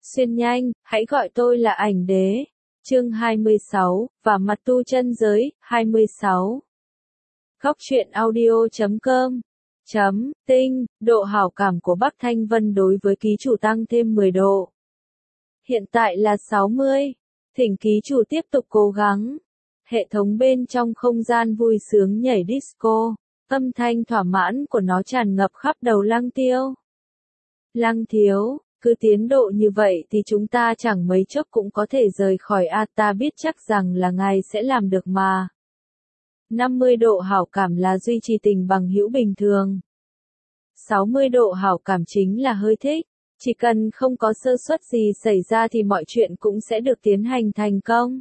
Xuyên nhanh, hãy gọi tôi là ảnh đế. Chương 26, và mặt tu chân giới, 26. Góc truyện audio.com Tinh, độ hảo cảm của Bắc Thanh Vân đối với ký chủ tăng thêm 10 độ. Hiện tại là 60. Thỉnh ký chủ tiếp tục cố gắng. Hệ thống bên trong không gian vui sướng nhảy disco, âm thanh thỏa mãn của nó tràn ngập khắp đầu Lăng Tiêu. Lăng thiếu, cứ tiến độ như vậy thì chúng ta chẳng mấy chốc cũng có thể rời khỏi ta biết chắc rằng là ngài sẽ làm được mà. 50 độ hảo cảm là duy trì tình bằng hữu bình thường. 60 độ hảo cảm chính là hơi thích, chỉ cần không có sơ suất gì xảy ra thì mọi chuyện cũng sẽ được tiến hành thành công.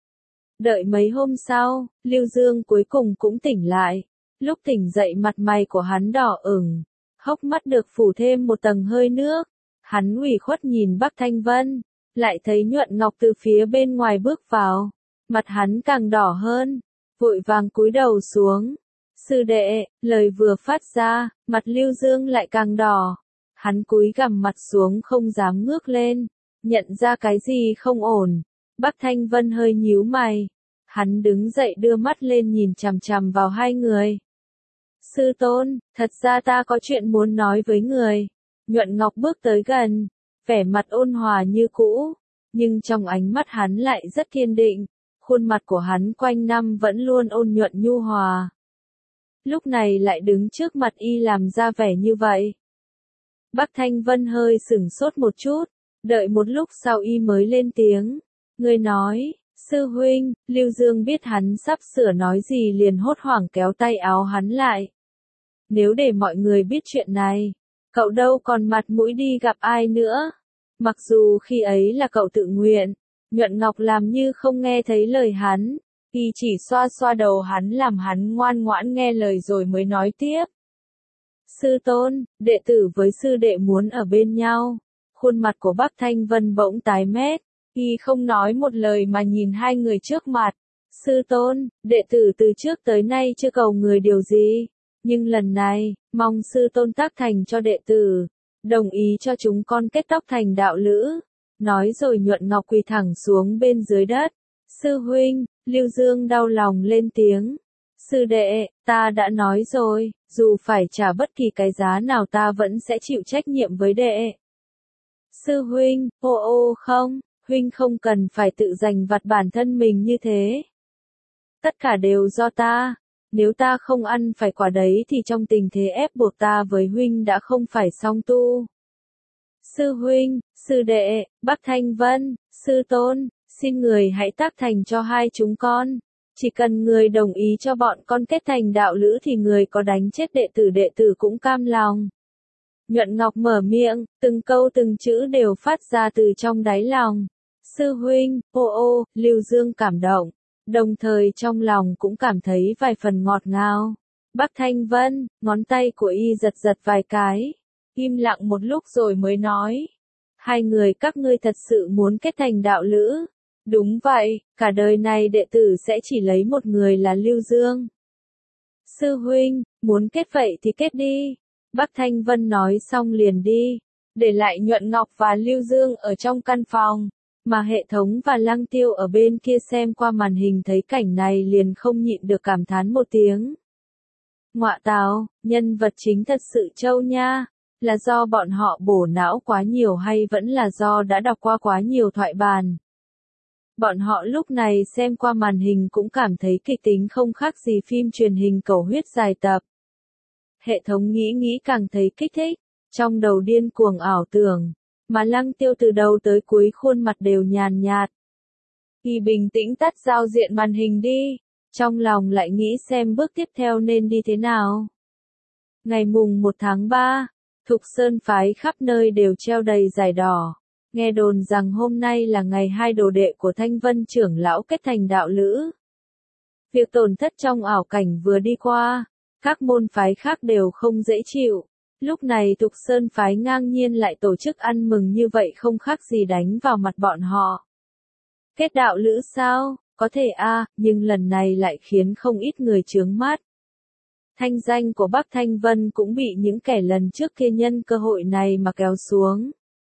Đợi mấy hôm sau, Lưu Dương cuối cùng cũng tỉnh lại. Lúc tỉnh dậy mặt mày của hắn đỏ ửng, hốc mắt được phủ thêm một tầng hơi nước. Hắn ủy khuất nhìn Bắc Thanh Vân, lại thấy Nhuận Ngọc từ phía bên ngoài bước vào. Mặt hắn càng đỏ hơn, vội vàng cúi đầu xuống. Sư đệ, lời vừa phát ra, mặt Lưu Dương lại càng đỏ. Hắn cúi gằm mặt xuống không dám ngước lên, nhận ra cái gì không ổn. Bắc Thanh Vân hơi nhíu mày. Hắn đứng dậy đưa mắt lên nhìn chằm chằm vào hai người. Sư tôn, thật ra ta có chuyện muốn nói với người. Nhuận Ngọc bước tới gần, vẻ mặt ôn hòa như cũ, nhưng trong ánh mắt hắn lại rất kiên định, khuôn mặt của hắn quanh năm vẫn luôn ôn nhuận nhu hòa. Lúc này lại đứng trước mặt y làm ra vẻ như vậy. Bắc Thanh Vân hơi sửng sốt một chút, đợi một lúc sau y mới lên tiếng. Người nói, sư huynh. Lưu Dương biết hắn sắp sửa nói gì liền hốt hoảng kéo tay áo hắn lại. Nếu để mọi người biết chuyện này, cậu đâu còn mặt mũi đi gặp ai nữa. Mặc dù khi ấy là cậu tự nguyện, Nhuận Ngọc làm như không nghe thấy lời hắn, y chỉ xoa xoa đầu hắn làm hắn ngoan ngoãn nghe lời rồi mới nói tiếp. Sư tôn, đệ tử với sư đệ muốn ở bên nhau. Khuôn mặt của Bắc Thanh Vân bỗng tái mét, y không nói một lời mà nhìn hai người trước mặt. Sư tôn, đệ tử từ trước tới nay chưa cầu người điều gì. Nhưng lần này, mong sư tôn tác thành cho đệ tử, đồng ý cho chúng con kết tóc thành đạo lữ. Nói rồi Nhuận Ngọc quỳ thẳng xuống bên dưới đất. Sư huynh, Lưu Dương đau lòng lên tiếng. Sư đệ, ta đã nói rồi, dù phải trả bất kỳ cái giá nào ta vẫn sẽ chịu trách nhiệm với đệ. Sư huynh, không, huynh không cần phải tự giành vặt bản thân mình như thế. Tất cả đều do ta. Nếu ta không ăn phải quả đấy thì trong tình thế ép buộc ta với huynh đã không phải song tu. Sư huynh, sư đệ, Bắc Thanh Vân, sư tôn, xin người hãy tác thành cho hai chúng con. Chỉ cần người đồng ý cho bọn con kết thành đạo lữ thì người có đánh chết đệ tử cũng cam lòng. Nhuận Ngọc mở miệng, từng câu từng chữ đều phát ra từ trong đáy lòng. Sư huynh, Lưu Dương cảm động. Đồng thời trong lòng cũng cảm thấy vài phần ngọt ngào. Bắc Thanh Vân, ngón tay của y giật giật vài cái. Im lặng một lúc rồi mới nói. Hai người các ngươi thật sự muốn kết thành đạo lữ. Đúng vậy, cả đời này đệ tử sẽ chỉ lấy một người là Lưu Dương. Sư huynh, muốn kết vậy thì kết đi. Bắc Thanh Vân nói xong liền đi. Để lại Nhuận Ngọc và Lưu Dương ở trong căn phòng. Mà hệ thống và Lăng Tiêu ở bên kia xem qua màn hình thấy cảnh này liền không nhịn được cảm thán một tiếng. Ngọa tào, nhân vật chính thật sự trâu nha. Là do bọn họ bổ não quá nhiều hay vẫn là do đã đọc qua quá nhiều thoại bản? Bọn họ lúc này xem qua màn hình cũng cảm thấy kịch tính không khác gì phim truyền hình cầu huyết dài tập. Hệ thống nghĩ càng thấy kích thích, trong đầu điên cuồng ảo tưởng. Mà Lăng Tiêu từ đầu tới cuối khuôn mặt đều nhàn nhạt. Y bình tĩnh tắt giao diện màn hình đi, trong lòng lại nghĩ xem bước tiếp theo nên đi thế nào. Ngày mùng 1 tháng 3, Thục Sơn phái khắp nơi đều treo đầy giải đỏ. Nghe đồn rằng hôm nay là ngày hai đồ đệ của Thanh Vân trưởng lão kết thành đạo lữ. Việc tổn thất trong ảo cảnh vừa đi qua, các môn phái khác đều không dễ chịu. Lúc này Thục Sơn phái ngang nhiên lại tổ chức ăn mừng như vậy không khác gì đánh vào mặt bọn họ. Kết đạo lữ sao? Có thể nhưng lần này lại khiến không ít người chướng mắt. Thanh danh của Bắc Thanh Vân cũng bị những kẻ lần trước kia nhân cơ hội này mà kéo xuống.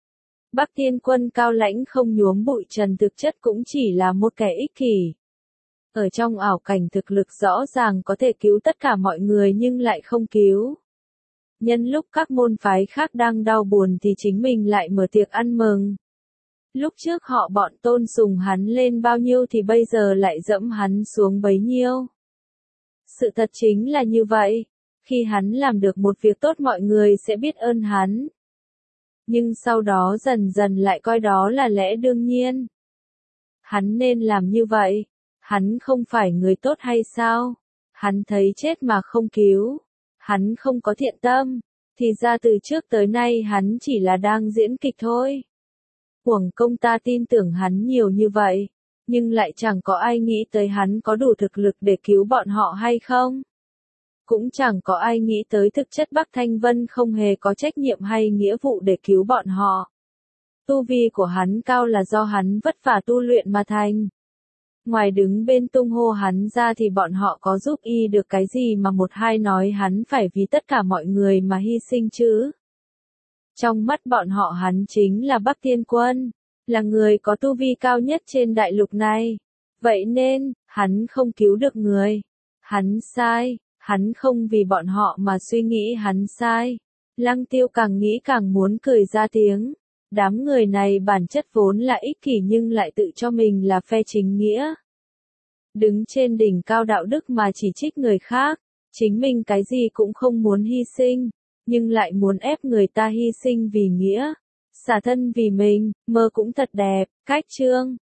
Bắc Thiên Quân cao lãnh không nhuốm bụi trần thực chất cũng chỉ là một kẻ ích kỷ. Ở trong ảo cảnh thực lực rõ ràng có thể cứu tất cả mọi người nhưng lại không cứu. Nhân lúc các môn phái khác đang đau buồn thì chính mình lại mở tiệc ăn mừng. Lúc trước họ bọn tôn sùng hắn lên bao nhiêu thì bây giờ lại dẫm hắn xuống bấy nhiêu. Sự thật chính là như vậy. Khi hắn làm được một việc tốt mọi người sẽ biết ơn hắn. Nhưng sau đó dần dần lại coi đó là lẽ đương nhiên. Hắn nên làm như vậy. Hắn không phải người tốt hay sao? Hắn thấy chết mà không cứu. Hắn không có thiện tâm. Thì ra từ trước tới nay hắn chỉ là đang diễn kịch thôi. Uổng công ta tin tưởng hắn nhiều như vậy. Nhưng lại chẳng có ai nghĩ tới hắn có đủ thực lực để cứu bọn họ hay không. Cũng chẳng có ai nghĩ tới thực chất Bắc Thanh Vân không hề có trách nhiệm hay nghĩa vụ để cứu bọn họ. Tu vi của hắn cao là do hắn vất vả tu luyện mà thành. Ngoài đứng bên tung hô hắn ra thì bọn họ có giúp y được cái gì mà một hai nói hắn phải vì tất cả mọi người mà hy sinh chứ. Trong mắt bọn họ hắn chính là Bắc Thiên Quân, là người có tu vi cao nhất trên đại lục này. Vậy nên, hắn không cứu được người. Hắn sai, hắn không vì bọn họ mà suy nghĩ hắn sai. Lăng Tiêu càng nghĩ càng muốn cười ra tiếng. Đám người này bản chất vốn là ích kỷ nhưng lại tự cho mình là phe chính nghĩa. Đứng trên đỉnh cao đạo đức mà chỉ trích người khác, chính mình cái gì cũng không muốn hy sinh, nhưng lại muốn ép người ta hy sinh vì nghĩa, xả thân vì mình, mơ cũng thật đẹp. Cách chương